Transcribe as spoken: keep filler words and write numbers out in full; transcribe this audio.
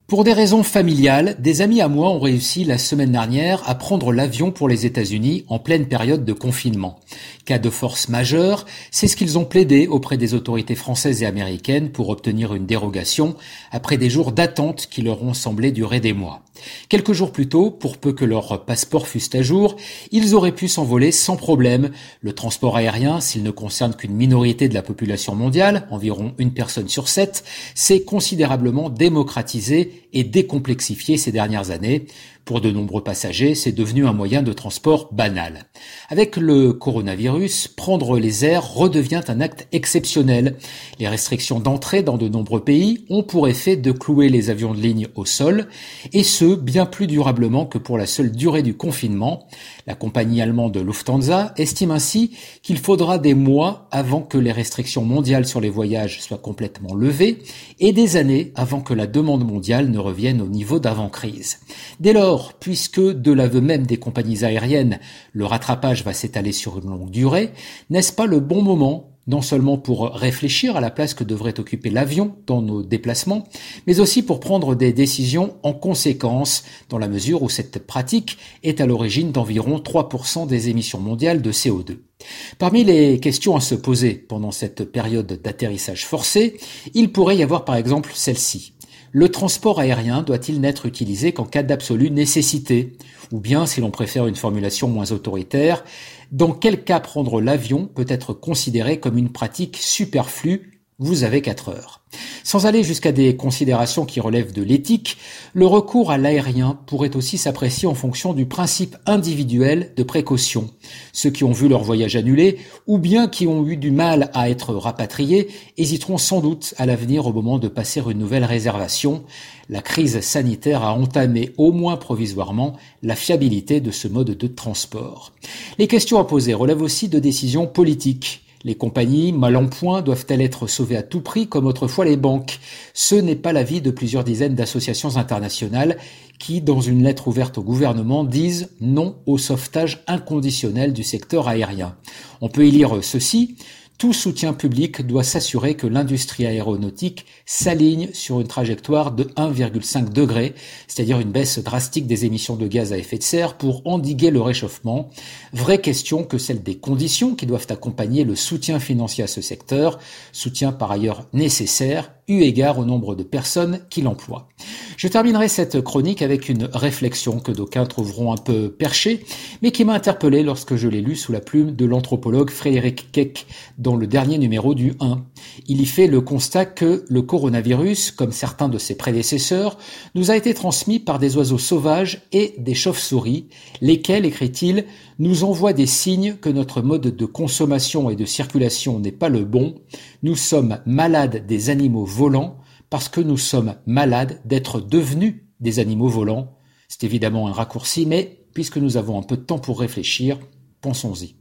Pour des raisons familiales, des amis à moi ont réussi la semaine dernière à prendre l'avion pour les États-Unis en pleine période de confinement. Cas de force majeure, c'est ce qu'ils ont plaidé auprès des autorités françaises et américaines pour obtenir une dérogation après des jours d'attente qui leur ont semblé durer des mois. Quelques jours plus tôt, pour peu que leurs passeports fussent à jour, ils auraient pu s'envoler sans problème. Le transport aérien, s'il ne concerne qu'une minorité de la population mondiale, environ une personne sur sept, s'est considérablement démocratisé et décomplexifié ces dernières années. Pour de nombreux passagers, c'est devenu un moyen de transport banal. Avec le coronavirus, prendre les airs redevient un acte exceptionnel. Les restrictions d'entrée dans de nombreux pays ont pour effet de clouer les avions de ligne au sol, et ce, bien plus durablement que pour la seule durée du confinement. La compagnie allemande Lufthansa estime ainsi qu'il faudra des mois avant que les restrictions mondiales sur les voyages soient complètement levées, et des années avant que la demande mondiale ne revienne au niveau d'avant-crise. Dès lors, puisque de l'aveu même des compagnies aériennes, le rattrapage va s'étaler sur une longue durée, n'est-ce pas le bon moment non seulement pour réfléchir à la place que devrait occuper l'avion dans nos déplacements, mais aussi pour prendre des décisions en conséquence, dans la mesure où cette pratique est à l'origine d'environ trois pour cent des émissions mondiales de C O deux. Parmi les questions à se poser pendant cette période d'atterrissage forcé, il pourrait y avoir par exemple celle-ci. Le transport aérien doit-il n'être utilisé qu'en cas d'absolue nécessité? Ou bien, si l'on préfère une formulation moins autoritaire, dans quel cas prendre l'avion peut être considéré comme une pratique superflue? Vous avez quatre heures. Sans aller jusqu'à des considérations qui relèvent de l'éthique, le recours à l'aérien pourrait aussi s'apprécier en fonction du principe individuel de précaution. Ceux qui ont vu leur voyage annulé, ou bien qui ont eu du mal à être rapatriés, hésiteront sans doute à l'avenir au moment de passer une nouvelle réservation. La crise sanitaire a entamé, au moins provisoirement, la fiabilité de ce mode de transport. Les questions à poser relèvent aussi de décisions politiques. Les compagnies, mal en point, doivent-elles être sauvées à tout prix comme autrefois les banques? Ce n'est pas l'avis de plusieurs dizaines d'associations internationales qui, dans une lettre ouverte au gouvernement, disent non au sauvetage inconditionnel du secteur aérien. On peut y lire ceci. Tout soutien public doit s'assurer que l'industrie aéronautique s'aligne sur une trajectoire de un virgule cinq degré, c'est-à-dire une baisse drastique des émissions de gaz à effet de serre pour endiguer le réchauffement. Vraie question que celle des conditions qui doivent accompagner le soutien financier à ce secteur, soutien par ailleurs nécessaire, eu égard au nombre de personnes qui l'emploient. Je terminerai cette chronique avec une réflexion que d'aucuns trouveront un peu perchée, mais qui m'a interpellé lorsque je l'ai lue sous la plume de l'anthropologue Frédéric Keck dans le dernier numéro du un. Il y fait le constat que le coronavirus, comme certains de ses prédécesseurs, nous a été transmis par des oiseaux sauvages et des chauves-souris, lesquels, écrit-il, nous envoient des signes que notre mode de consommation et de circulation n'est pas le bon. Nous sommes malades des animaux volants parce que nous sommes malades d'être devenus des animaux volants. C'est évidemment un raccourci, mais puisque nous avons un peu de temps pour réfléchir, pensons-y.